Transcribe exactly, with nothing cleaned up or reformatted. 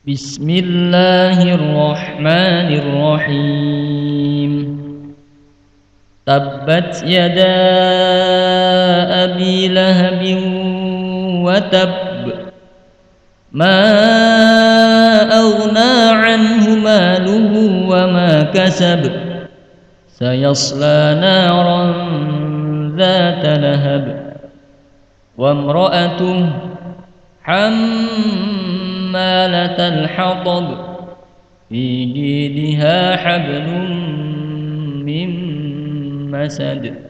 بسم الله الرحمن الرحيم تبت يدا أبي لهب وتب ما أغنى عنه ماله وما كسب سيصلى نارا ذات لهب وامرأته حمالة الحطب في جيدها حبل من مسد